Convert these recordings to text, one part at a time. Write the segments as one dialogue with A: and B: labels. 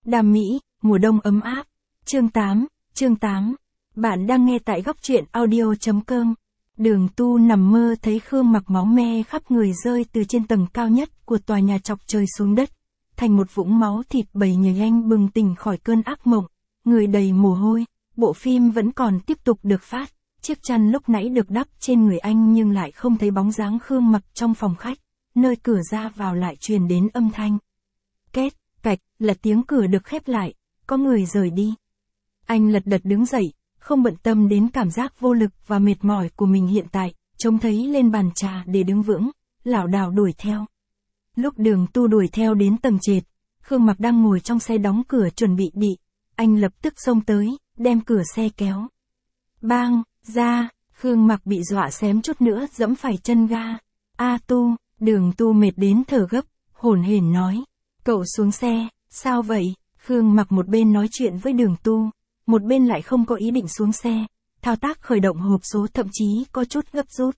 A: Đam mỹ, mùa đông ấm áp. Chương 8. Bạn đang nghe tại góc truyện audio.com. Đường Tu nằm mơ thấy Khương Mặc máu me khắp người rơi từ trên tầng cao nhất của tòa nhà chọc trời xuống đất, thành một vũng máu thịt bầy nhầy. Anh bừng tỉnh khỏi cơn ác mộng, người đầy mồ hôi. Bộ phim vẫn còn tiếp tục được phát. Chiếc chăn lúc nãy được đắp trên người anh nhưng lại không thấy bóng dáng Khương Mặc trong phòng khách, nơi cửa ra vào lại truyền đến âm thanh. Két, cạch, là tiếng cửa được khép lại, có người rời đi. Anh lật đật đứng dậy, không bận tâm đến cảm giác vô lực và mệt mỏi của mình hiện tại, trông thấy lên bàn trà để đứng vững, lảo đảo đuổi theo. Lúc Đường Tu đuổi theo đến tầng trệt, Khương Mặc đang ngồi trong xe đóng cửa chuẩn bị đi. Anh lập tức xông tới, đem cửa xe kéo. Bang, ra, Khương Mặc bị dọa xém chút nữa giẫm phải chân ga. Tu, Đường Tu mệt đến thở gấp, hổn hển nói. Cậu xuống xe, sao vậy? Khương Mặc một bên nói chuyện với Đường Tu, một bên lại không có ý định xuống xe, thao tác khởi động hộp số thậm chí có chút gấp rút.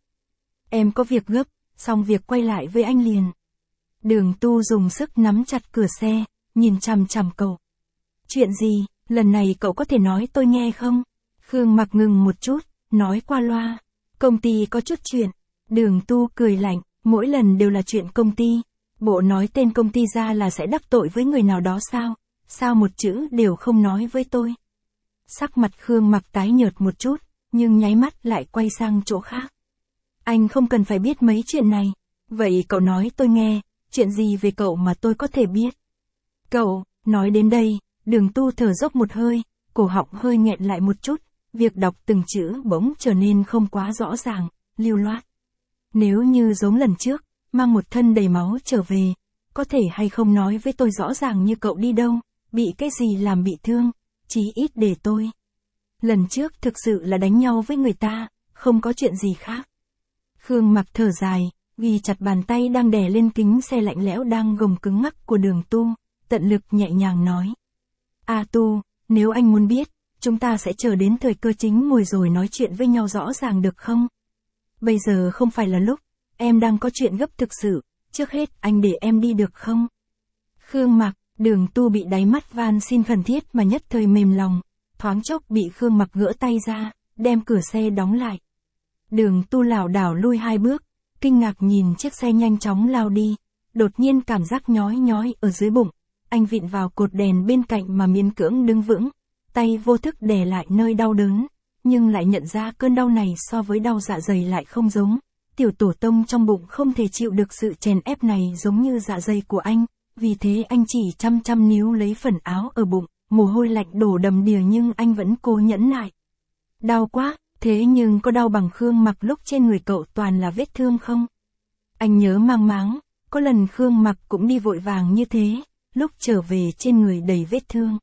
A: Em có việc gấp, xong việc quay lại với anh liền. Đường Tu dùng sức nắm chặt cửa xe, nhìn chằm chằm cậu. Chuyện gì, lần này cậu có thể nói tôi nghe không? Khương Mặc ngừng một chút, nói qua loa. Công ty có chút chuyện. Đường Tu cười lạnh, mỗi lần đều là chuyện công ty. Bộ nói tên công ty ra là sẽ đắc tội với người nào đó sao? Sao một chữ đều không nói với tôi? Sắc mặt Khương Mặc tái nhợt một chút, nhưng nháy mắt lại quay sang chỗ khác. Anh không cần phải biết mấy chuyện này. Vậy cậu nói tôi nghe, chuyện gì về cậu mà tôi có thể biết? Cậu, nói đến đây, Đường Tu thở dốc một hơi, cổ họng hơi nghẹn lại một chút, việc đọc từng chữ bỗng trở nên không quá rõ ràng, lưu loát. Nếu như giống lần trước, mang một thân đầy máu trở về, có thể hay không nói với tôi rõ ràng như cậu đi đâu, bị cái gì làm bị thương, chí ít để tôi. Lần trước thực sự là đánh nhau với người ta, không có chuyện gì khác. Khương Mặc thở dài, ghi chặt bàn tay đang đè lên kính xe lạnh lẽo đang gồng cứng ngắc của Đường Tu, tận lực nhẹ nhàng nói. Tu, nếu anh muốn biết, chúng ta sẽ chờ đến thời cơ chín mùi rồi nói chuyện với nhau rõ ràng được không? Bây giờ không phải là lúc, em đang có chuyện gấp thực sự, trước hết anh để em đi được không? Khương Mặc, Đường Tu bị đáy mắt van xin khẩn thiết mà nhất thời mềm lòng, thoáng chốc bị Khương Mặc gỡ tay ra, đem cửa xe đóng lại. Đường Tu lảo đảo lui 2 bước, kinh ngạc nhìn chiếc xe nhanh chóng lao đi, đột nhiên cảm giác nhói nhói ở dưới bụng, anh vịn vào cột đèn bên cạnh mà miễn cưỡng đứng vững, tay vô thức đè lại nơi đau đớn, nhưng lại nhận ra cơn đau này so với đau dạ dày lại không giống. Tiểu tổ tông trong bụng không thể chịu được sự chèn ép này giống như dạ dày của anh, vì thế anh chỉ chăm níu lấy phần áo ở bụng, mồ hôi lạnh đổ đầm đìa nhưng anh vẫn cố nhẫn nại. Đau quá, thế nhưng có đau bằng Khương Mặc lúc trên người cậu toàn là vết thương không? Anh nhớ mang máng, có lần Khương Mặc cũng đi vội vàng như thế, lúc trở về trên người đầy vết thương.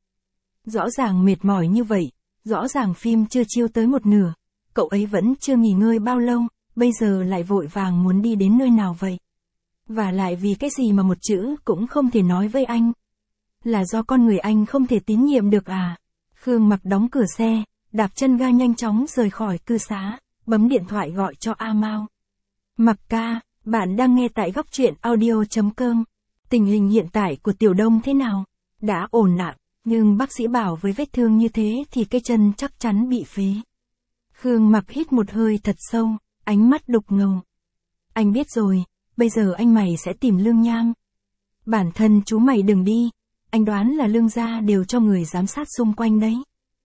A: Rõ ràng mệt mỏi như vậy, rõ ràng phim chưa chiếu tới một nửa, cậu ấy vẫn chưa nghỉ ngơi bao lâu, bây giờ lại vội vàng muốn đi đến nơi nào vậy? Và lại vì cái gì mà một chữ cũng không thể nói với anh? Là do con người anh không thể tín nhiệm được à? Khương Mặc đóng cửa xe, đạp chân ga nhanh chóng rời khỏi cư xá, bấm điện thoại gọi cho A Mao. Mặc ca, bạn đang nghe tại góc truyện audio.com. Tình hình hiện tại của Tiểu Đông thế nào? Đã ổn ạ, nhưng bác sĩ bảo với vết thương như thế thì cái chân chắc chắn bị phế. Khương Mặc hít một hơi thật sâu, ánh mắt đục ngầu. Anh biết rồi, bây giờ anh mày sẽ tìm Lương Nham. Bản thân chú mày đừng đi, anh đoán là Lương gia đều cho người giám sát xung quanh đấy.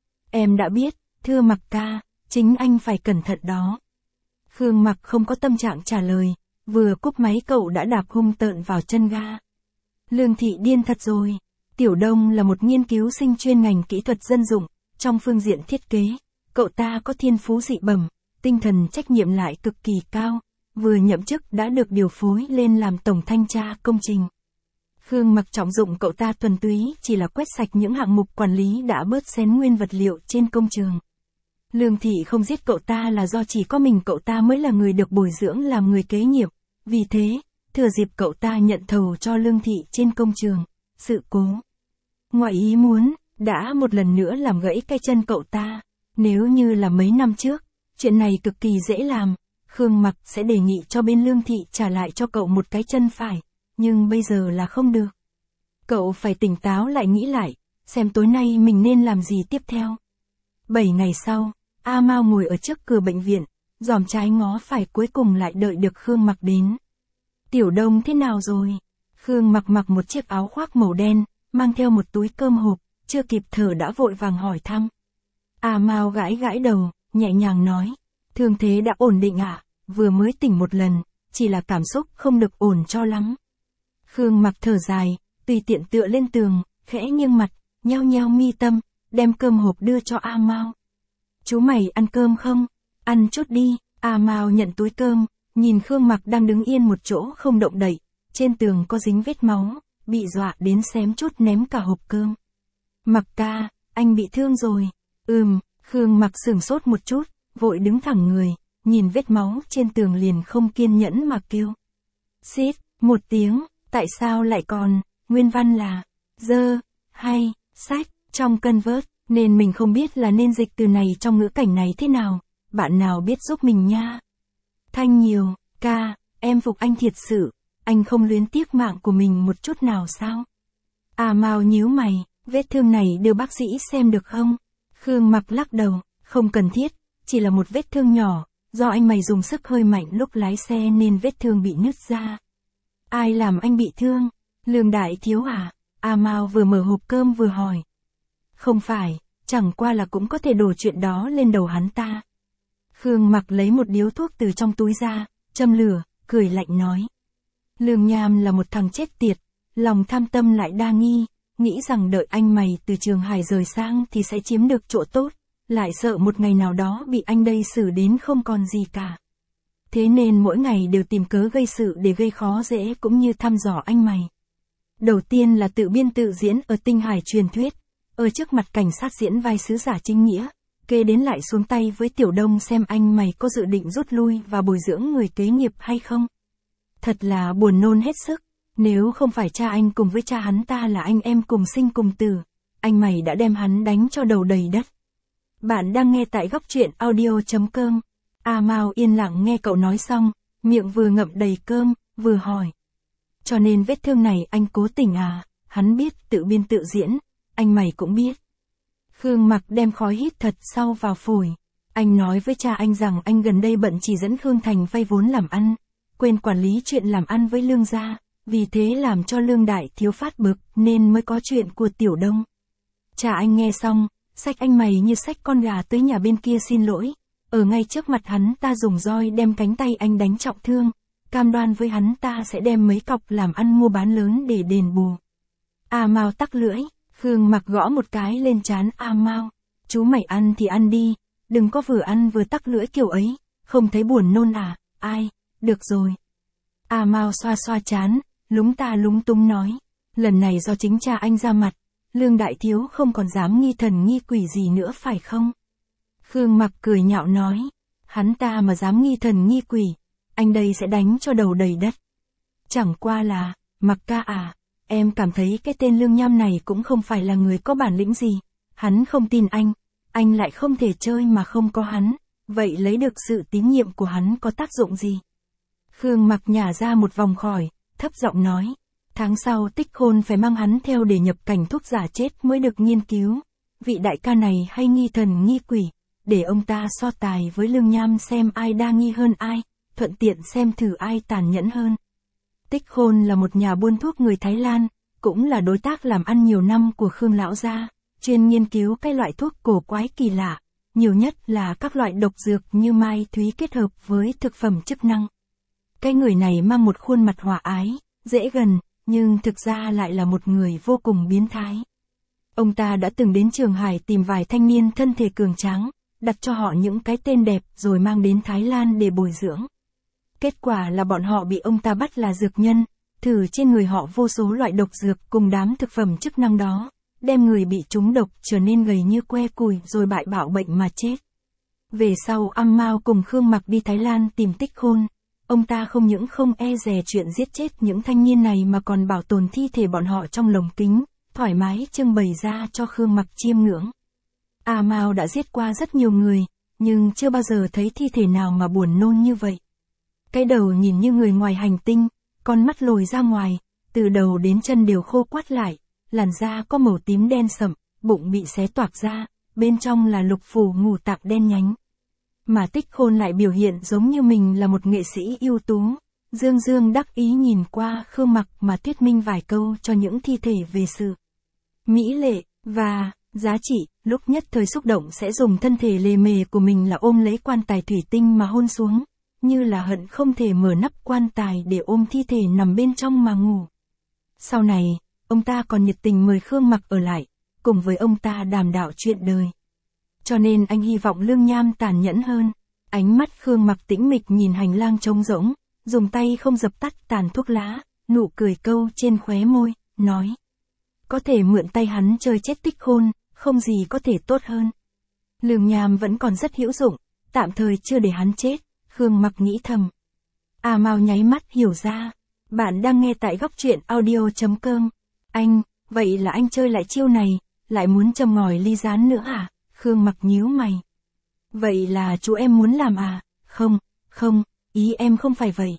A: Em đã biết, thưa Mặc ca, chính anh phải cẩn thận đó. Khương Mặc không có tâm trạng trả lời, vừa cúp máy cậu đã đạp hung tợn vào chân ga. Lương thị điên thật rồi. Tiểu Đông là một nghiên cứu sinh chuyên ngành kỹ thuật dân dụng, trong phương diện thiết kế, cậu ta có thiên phú dị bẩm, tinh thần trách nhiệm lại cực kỳ cao, vừa nhậm chức đã được điều phối lên làm tổng thanh tra công trình. Khương Mặc trọng dụng cậu ta thuần túy chỉ là quét sạch những hạng mục quản lý đã bớt xén nguyên vật liệu trên công trường. Lương thị không giết cậu ta là do chỉ có mình cậu ta mới là người được bồi dưỡng làm người kế nhiệm, vì thế, thừa dịp cậu ta nhận thầu cho Lương thị trên công trường, sự cố ngoại ý muốn đã một lần nữa làm gãy cái chân cậu ta. Nếu như là mấy năm trước, chuyện này cực kỳ dễ làm, Khương Mặc sẽ đề nghị cho bên Lương thị trả lại cho cậu một cái chân phải, nhưng bây giờ là không được. Cậu phải tỉnh táo lại nghĩ lại, xem tối nay mình nên làm gì tiếp theo. 7 ngày sau, A Mao ngồi ở trước cửa bệnh viện, dòm trái ngó phải cuối cùng lại đợi được Khương Mặc đến. Tiểu Đông thế nào rồi? Khương Mặc mặc một chiếc áo khoác màu đen, mang theo một túi cơm hộp, chưa kịp thở đã vội vàng hỏi thăm. A Mao gãi gãi đầu, nhẹ nhàng nói, thương thế đã ổn định ạ, vừa mới tỉnh một lần, chỉ là cảm xúc không được ổn cho lắm. Khương Mặc thở dài, tùy tiện tựa lên tường, khẽ nghiêng mặt, nheo nheo mi tâm, đem cơm hộp đưa cho A Mao. Chú mày ăn cơm không? Ăn chút đi. A Mao nhận túi cơm, nhìn Khương Mặc đang đứng yên một chỗ không động đậy, trên tường có dính vết máu, bị dọa đến xém chút ném cả hộp cơm. Mặc ca, anh bị thương rồi. Khương Mặc sửng sốt một chút, vội đứng thẳng người, nhìn vết máu trên tường liền không kiên nhẫn mà kêu. Xít, một tiếng, tại sao lại còn, nguyên văn là, dơ, hay, sách, trong convert, nên mình không biết là nên dịch từ này trong ngữ cảnh này thế nào, bạn nào biết giúp mình nha. Thanh nhiều, ca, em phục anh thiệt sự, anh không luyến tiếc mạng của mình một chút nào sao? A Mao nhíu mày, vết thương này đưa bác sĩ xem được không? Khương Mặc lắc đầu, không cần thiết, chỉ là một vết thương nhỏ, do anh mày dùng sức hơi mạnh lúc lái xe nên vết thương bị nứt ra. Ai làm anh bị thương? Lương Đại Thiếu à? A Mao vừa mở hộp cơm vừa hỏi. Không phải, chẳng qua là cũng có thể đổ chuyện đó lên đầu hắn ta. Khương Mặc lấy một điếu thuốc từ trong túi ra, châm lửa, cười lạnh nói. Lương Nham là một thằng chết tiệt, lòng tham tâm lại đa nghi, nghĩ rằng đợi anh mày từ Trường Hải rời sang thì sẽ chiếm được chỗ tốt, lại sợ một ngày nào đó bị anh đây xử đến không còn gì cả. Thế nên mỗi ngày đều tìm cớ gây sự để gây khó dễ cũng như thăm dò anh mày. Đầu tiên là tự biên tự diễn ở Tinh Hải truyền thuyết, ở trước mặt cảnh sát diễn vai sứ giả chính nghĩa, kế đến lại xuống tay với Tiểu Đông xem anh mày có dự định rút lui và bồi dưỡng người kế nghiệp hay không. Thật là buồn nôn hết sức, nếu không phải cha anh cùng với cha hắn ta là anh em cùng sinh cùng tử, anh mày đã đem hắn đánh cho đầu đầy đất. Bạn đang nghe tại góc truyện audio.com. A Mao yên lặng nghe cậu nói xong, miệng vừa ngậm đầy cơm, vừa hỏi. Cho nên vết thương này anh cố tình à? Hắn biết tự biên tự diễn, anh mày cũng biết. Khương Mặc đem khói hít thật sâu vào phổi. Anh nói với cha anh rằng anh gần đây bận chỉ dẫn Khương Thành vay vốn làm ăn, quên quản lý chuyện làm ăn với Lương gia, vì thế làm cho Lương Đại Thiếu phát bực nên mới có chuyện của Tiểu Đông. Cha anh nghe xong, xách anh mày như xách con gà tới nhà bên kia xin lỗi, ở ngay trước mặt hắn ta dùng roi đem cánh tay anh đánh trọng thương, cam đoan với hắn ta sẽ đem mấy cọc làm ăn mua bán lớn để đền bù. A Mao tắc lưỡi, Khương Mặc gõ một cái lên trán A Mao, chú mày ăn thì ăn đi, đừng có vừa ăn vừa tắc lưỡi kiểu ấy, không thấy buồn nôn à? Ai, được rồi. A Mao xoa xoa trán, lúng ta lúng túng nói, lần này do chính cha anh ra mặt, Lương Đại Thiếu không còn dám nghi thần nghi quỷ gì nữa phải không? Khương Mặc cười nhạo nói, hắn ta mà dám nghi thần nghi quỷ, anh đây sẽ đánh cho đầu đầy đất. Chẳng qua là, Mặc ca à, em cảm thấy cái tên Lương Nham này cũng không phải là người có bản lĩnh gì, hắn không tin anh lại không thể chơi mà không có hắn, vậy lấy được sự tín nhiệm của hắn có tác dụng gì? Khương Mặc nhả ra một vòng khỏi, thấp giọng nói, tháng sau Tích Khôn phải mang hắn theo để nhập cảnh thuốc giả chết mới được nghiên cứu, vị đại ca này hay nghi thần nghi quỷ, để ông ta so tài với Lương Nham xem ai đa nghi hơn ai, thuận tiện xem thử ai tàn nhẫn hơn. Tích Khôn là một nhà buôn thuốc người Thái Lan, cũng là đối tác làm ăn nhiều năm của Khương lão gia, chuyên nghiên cứu cái loại thuốc cổ quái kỳ lạ, nhiều nhất là các loại độc dược như mai thúy kết hợp với thực phẩm chức năng. Cái người này mang một khuôn mặt hòa ái, dễ gần, nhưng thực ra lại là một người vô cùng biến thái. Ông ta đã từng đến Trường Hải tìm vài thanh niên thân thể cường tráng, đặt cho họ những cái tên đẹp rồi mang đến Thái Lan để bồi dưỡng. Kết quả là bọn họ bị ông ta bắt là dược nhân, thử trên người họ vô số loại độc dược cùng đám thực phẩm chức năng đó, đem người bị trúng độc trở nên gầy như que củi rồi bại bạo bệnh mà chết. Về sau A Mao cùng Khương Mặc đi Thái Lan tìm Tích Khôn, ông ta không những không e dè chuyện giết chết những thanh niên này mà còn bảo tồn thi thể bọn họ trong lồng kính, thoải mái trưng bày ra cho Khương Mặc chiêm ngưỡng. A Mao đã giết qua rất nhiều người, nhưng chưa bao giờ thấy thi thể nào mà buồn nôn như vậy. Cái đầu nhìn như người ngoài hành tinh, con mắt lồi ra ngoài, từ đầu đến chân đều khô quắt lại, làn da có màu tím đen sậm, bụng bị xé toạc ra, bên trong là lục phủ ngũ tạng đen nhánh. Mà Tích Khôn lại biểu hiện giống như mình là một nghệ sĩ ưu tú. Dương dương đắc ý nhìn qua Khương Mặc mà thuyết minh vài câu cho những thi thể về sự mỹ lệ và giá trị, lúc nhất thời xúc động sẽ dùng thân thể lề mề của mình là ôm lấy quan tài thủy tinh mà hôn xuống, như là hận không thể mở nắp quan tài để ôm thi thể nằm bên trong mà ngủ. Sau này, ông ta còn nhiệt tình mời Khương Mặc ở lại, cùng với ông ta đàm đạo chuyện đời. Cho nên anh hy vọng Lương Nham tàn nhẫn hơn. Ánh mắt Khương Mặc tĩnh mịch nhìn hành lang trống rỗng, dùng tay không dập tắt tàn thuốc lá, nụ cười câu trên khóe môi, nói. Có thể mượn tay hắn chơi chết Tích Khôn, không gì có thể tốt hơn. Lương Nham vẫn còn rất hữu dụng, tạm thời chưa để hắn chết, Khương Mặc nghĩ thầm. A Mao nháy mắt hiểu ra. Bạn đang nghe tại góc truyện audio.com. Anh, vậy là anh chơi lại chiêu này, lại muốn châm ngòi ly gián nữa à? Khương Mặc nhíu mày. Vậy là chú em muốn làm à? Không, ý em không phải vậy.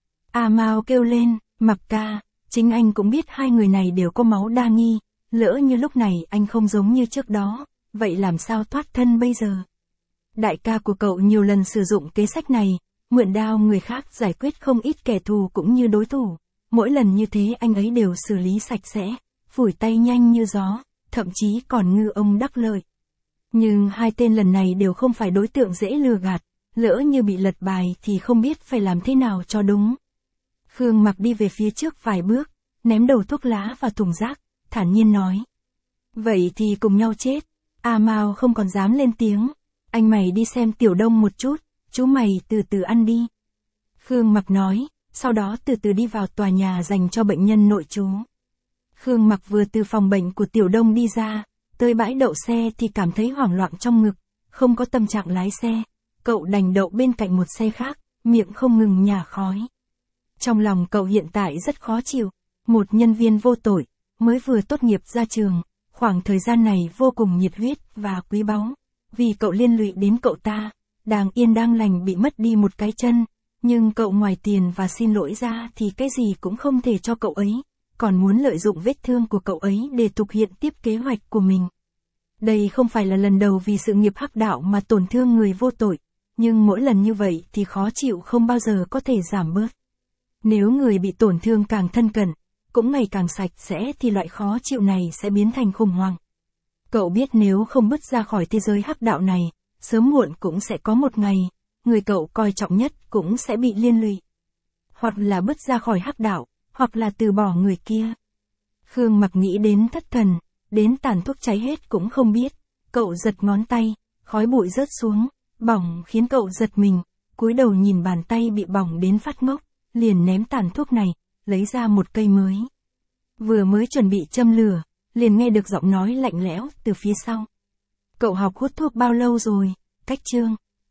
A: A Mao kêu lên, Mặc ca, chính anh cũng biết hai người này đều có máu đa nghi, lỡ như lúc này anh không giống như trước đó, vậy làm sao thoát thân bây giờ? Đại ca của cậu nhiều lần sử dụng kế sách này, mượn đao người khác giải quyết không ít kẻ thù cũng như đối thủ. Mỗi lần như thế anh ấy đều xử lý sạch sẽ, phủi tay nhanh như gió, thậm chí còn ngư ông đắc lợi. Nhưng hai tên lần này đều không phải đối tượng dễ lừa gạt, lỡ như bị lật bài thì không biết phải làm thế nào cho đúng. Khương Mặc đi về phía trước vài bước, ném đầu thuốc lá vào thùng rác, thản nhiên nói. Vậy thì cùng nhau chết. A Mao không còn dám lên tiếng. Anh mày đi xem Tiểu Đông một chút, chú mày từ từ ăn đi. Khương Mặc nói, sau đó từ từ đi vào tòa nhà dành cho bệnh nhân nội trú. Khương Mặc vừa từ phòng bệnh của Tiểu Đông đi ra, tới bãi đậu xe thì cảm thấy hoảng loạn trong ngực, không có tâm trạng lái xe. Cậu đành đậu bên cạnh một xe khác, miệng không ngừng nhả khói. Trong lòng cậu hiện tại rất khó chịu, một nhân viên vô tội, mới vừa tốt nghiệp ra trường, khoảng thời gian này vô cùng nhiệt huyết và quý báu. Vì cậu liên lụy đến cậu ta, đang yên đang lành bị mất đi một cái chân, nhưng cậu ngoài tiền và xin lỗi ra thì cái gì cũng không thể cho cậu ấy, còn muốn lợi dụng vết thương của cậu ấy để thực hiện tiếp kế hoạch của mình. Đây không phải là lần đầu vì sự nghiệp hắc đạo mà tổn thương người vô tội, nhưng mỗi lần như vậy thì khó chịu không bao giờ có thể giảm bớt. Nếu người bị tổn thương càng thân cận, cũng ngày càng sạch sẽ thì loại khó chịu này sẽ biến thành khủng hoảng. Cậu biết nếu không bứt ra khỏi thế giới hắc đạo này, sớm muộn cũng sẽ có một ngày, người cậu coi trọng nhất cũng sẽ bị liên lụy. Hoặc là bứt ra khỏi hắc đạo, hoặc là từ bỏ người kia. Khương Mặc nghĩ đến thất thần, đến tàn thuốc cháy hết cũng không biết. Cậu giật ngón tay, khói bụi rớt xuống, bỏng khiến cậu giật mình, cúi đầu nhìn bàn tay bị bỏng đến phát ngốc, liền ném tàn thuốc này, lấy ra một cây mới. Vừa mới chuẩn bị châm lửa, liền nghe được giọng nói lạnh lẽo từ phía sau. Cậu học hút thuốc bao lâu rồi? Cách chương.